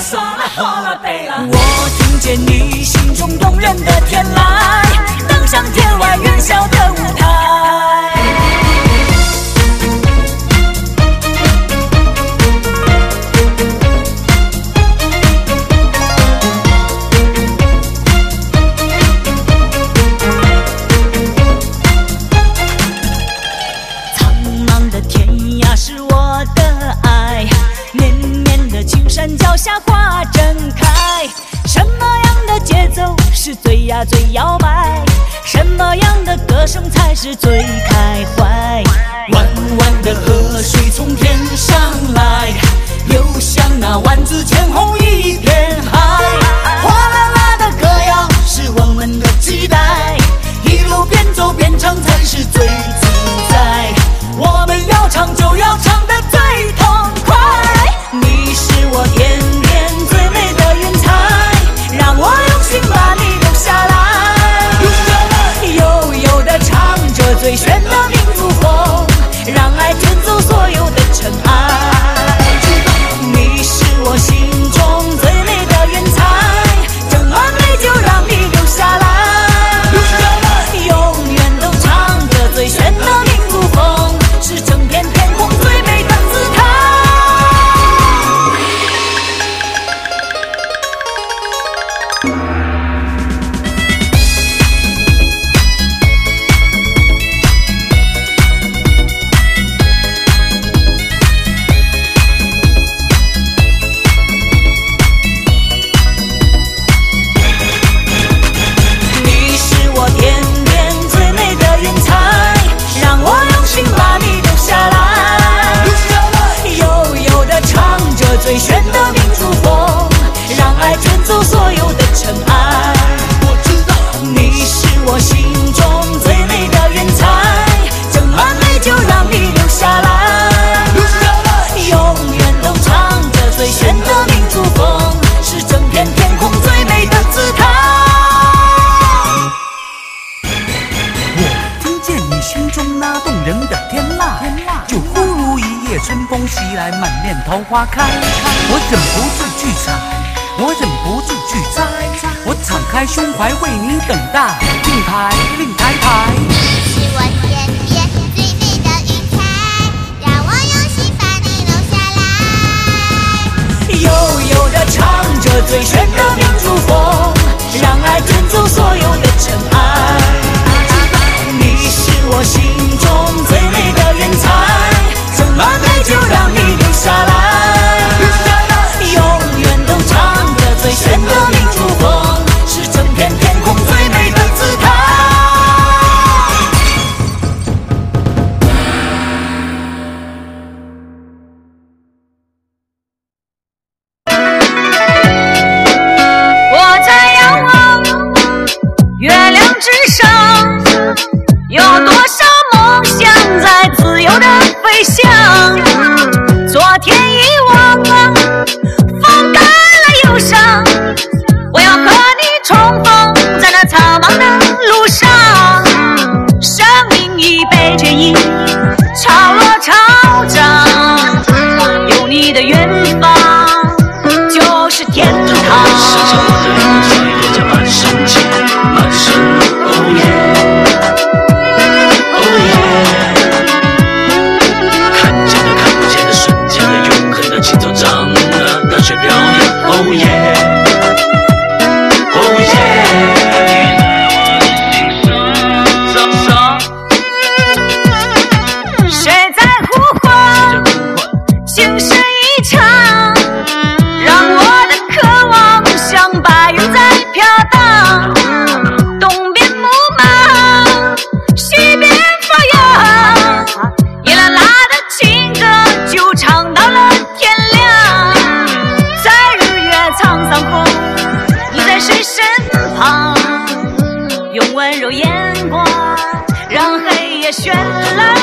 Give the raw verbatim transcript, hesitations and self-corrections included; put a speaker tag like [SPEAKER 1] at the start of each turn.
[SPEAKER 1] 刷啦哗啦贝啦。我听见你心中动人的天籁，登上天外云霄的舞台。苍茫的天涯是我的爱，绵绵的青山脚下花正开。什么样的节奏是最呀最摇摆？什么样的歌声才是最开怀？弯弯的河水从天上来，流向那万紫千红一片海。哗啦啦的歌谣是我们的期待，一路边走边唱才是最自在。我们要唱就要唱得最痛快，你是我天边最美的云彩，让我用心把你留下来。悠悠地唱着最炫的民族风，让爱卷走所有的尘埃。你是我心中最美的云彩，整完美就让你留下来。永远都唱着最炫的民族风，是整片天空最美的姿态。你是我天边最美的云彩，让我用心把你留下来。悠悠地唱着最炫的民族风，让爱卷走所有的尘埃。你是我心中最美的云彩，整完美就让你留下来。永远都唱着最炫的民族风，是整片天空最美的姿态。
[SPEAKER 2] 我听见你心中那动人的天籁，就忽如一夜春风袭来，满面桃花开。我忍不住去采，我忍不住去摘，我敞开胸怀为你等待。令牌，令牌牌。
[SPEAKER 3] 是我天边最美的云彩，让我用心把你留下来。
[SPEAKER 1] 悠悠地唱着最炫的民族风，让爱卷走所有的尘埃。你是我心中最美的云彩，整完美就让你留下来。永远都唱着最炫的民族风，是整片天空最美的姿态。
[SPEAKER 4] 我在仰望月亮之上，有多少梦想在自由地飞翔。昨天遗忘了，风干了忧伤，我要和你重逢在那苍茫的路上。生命已被决议，潮落潮涨，有你的远方就是天堂。
[SPEAKER 5] 世上的人在人家满身情，满身哦耶，哦耶。看见的看不见的瞬间的永恒的情奏，长了大雪飘扬，哦耶，哦耶。
[SPEAKER 4] 谁在呼唤？情深一场，让我的渴望像白云在飘荡。东边牧马，西边发芽，一啦啦的情歌就唱到了天亮。在日月沧桑后，你在谁身旁？用温柔眼光让黑夜绚烂。